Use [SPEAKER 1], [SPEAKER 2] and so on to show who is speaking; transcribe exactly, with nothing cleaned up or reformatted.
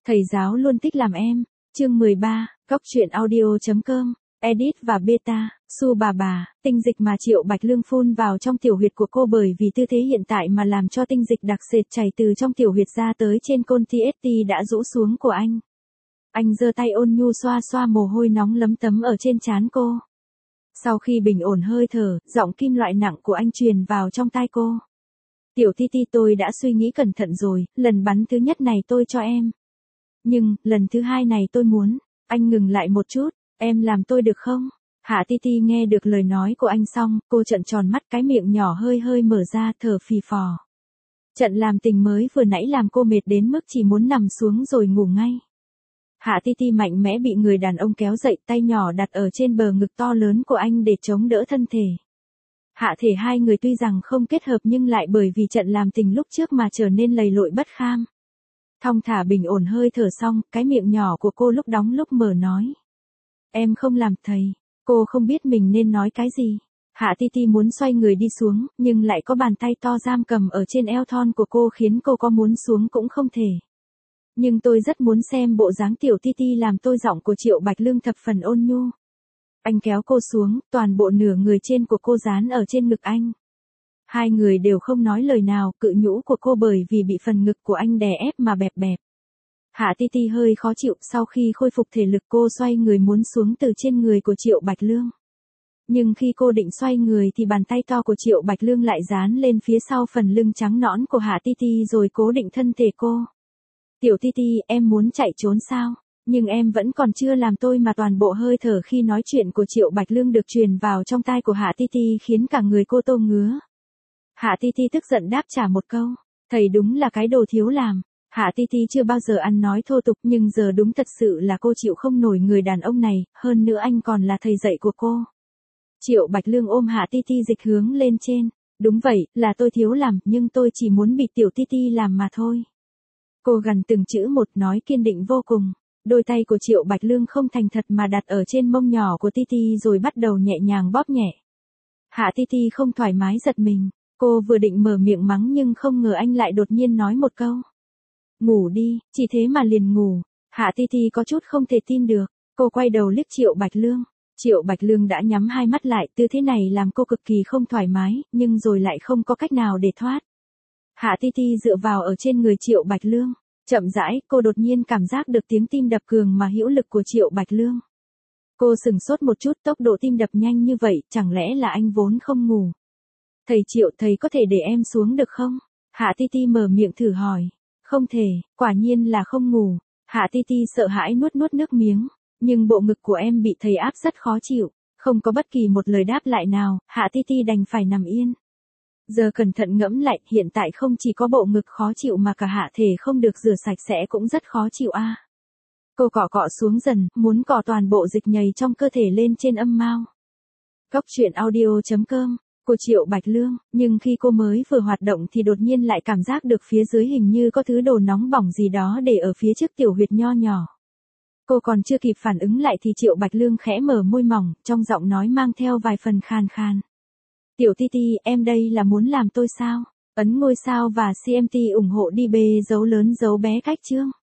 [SPEAKER 1] Thầy giáo luôn thích làm em. Chương mười ba, Góc truyện audio.com, edit và beta, Su bà bà, tinh dịch mà Triệu Bạch Lương phun vào trong tiểu huyệt của cô bởi vì tư thế hiện tại mà làm cho tinh dịch đặc sệt chảy từ trong tiểu huyệt ra tới trên côn tê ét tê đã rũ xuống của anh. Anh giơ tay ôn nhu xoa xoa mồ hôi nóng lấm tấm ở trên trán cô. Sau khi bình ổn hơi thở, giọng kim loại nặng của anh truyền vào trong tai cô. Tiểu Ti Ti, tôi đã suy nghĩ cẩn thận rồi, lần bắn thứ nhất này tôi cho em. Nhưng, lần thứ hai này tôi muốn. Anh ngừng lại một chút, em làm tôi được không? Hạ Ti Ti nghe được lời nói của anh xong, cô trợn tròn mắt, cái miệng nhỏ hơi hơi mở ra, thở phì phò. Trận làm tình mới vừa nãy làm cô mệt đến mức chỉ muốn nằm xuống rồi ngủ ngay. Hạ Ti Ti mạnh mẽ bị người đàn ông kéo dậy, tay nhỏ đặt ở trên bờ ngực to lớn của anh để chống đỡ thân thể. Hạ thể hai người tuy rằng không kết hợp nhưng lại bởi vì trận làm tình lúc trước mà trở nên lầy lội bất kham. Thong thả bình ổn hơi thở xong, cái miệng nhỏ của cô lúc đóng lúc mở nói. Em không làm thầy. Cô không biết mình nên nói cái gì. Hạ Ti Ti muốn xoay người đi xuống, nhưng lại có bàn tay to giam cầm ở trên eo thon của cô khiến cô có muốn xuống cũng không thể. Nhưng tôi rất muốn xem bộ dáng tiểu Ti Ti làm, tôi giọng của Triệu Bạch Lương thập phần ôn nhu. Anh kéo cô xuống, toàn bộ nửa người trên của cô dán ở trên ngực anh. Hai người đều không nói lời nào, cự nhũ của cô bởi vì bị phần ngực của anh đè ép mà bẹp bẹp. Hạ Ti Ti hơi khó chịu, sau khi khôi phục thể lực cô xoay người muốn xuống từ trên người của Triệu Bạch Lương. Nhưng khi cô định xoay người thì bàn tay to của Triệu Bạch Lương lại dán lên phía sau phần lưng trắng nõn của Hạ Ti Ti rồi cố định thân thể cô. Tiểu Ti Ti, em muốn chạy trốn sao? Nhưng em vẫn còn chưa làm tôi mà toàn bộ hơi thở khi nói chuyện của Triệu Bạch Lương được truyền vào trong tai của Hạ Ti Ti khiến cả người cô tô ngứa. Hạ Ti Ti tức giận đáp trả một câu. Thầy đúng là cái đồ thiếu làm. Hạ Ti Ti chưa bao giờ ăn nói thô tục nhưng giờ đúng thật sự là cô chịu không nổi người đàn ông này, hơn nữa anh còn là thầy dạy của cô. Triệu Bạch Lương ôm Hạ Ti Ti dịch hướng lên trên. Đúng vậy, là tôi thiếu làm, nhưng tôi chỉ muốn bị tiểu Ti Ti làm mà thôi. Cô gần từng chữ một nói kiên định vô cùng. Đôi tay của Triệu Bạch Lương không thành thật mà đặt ở trên mông nhỏ của Ti Ti rồi bắt đầu nhẹ nhàng bóp nhẹ. Hạ Ti Ti không thoải mái giật mình. Cô vừa định mở miệng mắng nhưng không ngờ anh lại đột nhiên nói một câu. Ngủ đi, chỉ thế mà liền ngủ. Hạ Ti Ti có chút không thể tin được. Cô quay đầu liếc Triệu Bạch Lương. Triệu Bạch Lương đã nhắm hai mắt lại, tư thế này làm cô cực kỳ không thoải mái, nhưng rồi lại không có cách nào để thoát. Hạ Ti Ti dựa vào ở trên người Triệu Bạch Lương. Chậm rãi, cô đột nhiên cảm giác được tiếng tim đập cường mà hữu lực của Triệu Bạch Lương. Cô sừng sốt một chút, tốc độ tim đập nhanh như vậy, chẳng lẽ là anh vốn không ngủ? Thầy Triệu, thầy có thể để em xuống được không? Hạ Ti Ti mở miệng thử hỏi. Không thể, quả nhiên là không ngủ. Hạ Ti Ti sợ hãi nuốt nuốt nước miếng. Nhưng bộ ngực của em bị thầy áp rất khó chịu. Không có bất kỳ một lời đáp lại nào, Hạ Ti Ti đành phải nằm yên. Giờ cẩn thận ngẫm lại, hiện tại không chỉ có bộ ngực khó chịu mà cả hạ thể không được rửa sạch sẽ cũng rất khó chịu a. À. Cô cọ cọ xuống dần, muốn cọ toàn bộ dịch nhầy trong cơ thể lên trên âm mao. Góc truyện audio.com, của Triệu Bạch Lương, nhưng khi cô mới vừa hoạt động thì đột nhiên lại cảm giác được phía dưới hình như có thứ đồ nóng bỏng gì đó để ở phía trước tiểu huyệt nho nhỏ. Cô còn chưa kịp phản ứng lại thì Triệu Bạch Lương khẽ mở môi mỏng, trong giọng nói mang theo vài phần khàn khàn. Tiểu Ti Ti, em đây là muốn làm tôi sao? Ấn ngôi sao và xê em tê ủng hộ đi bê dấu lớn dấu bé cách chương.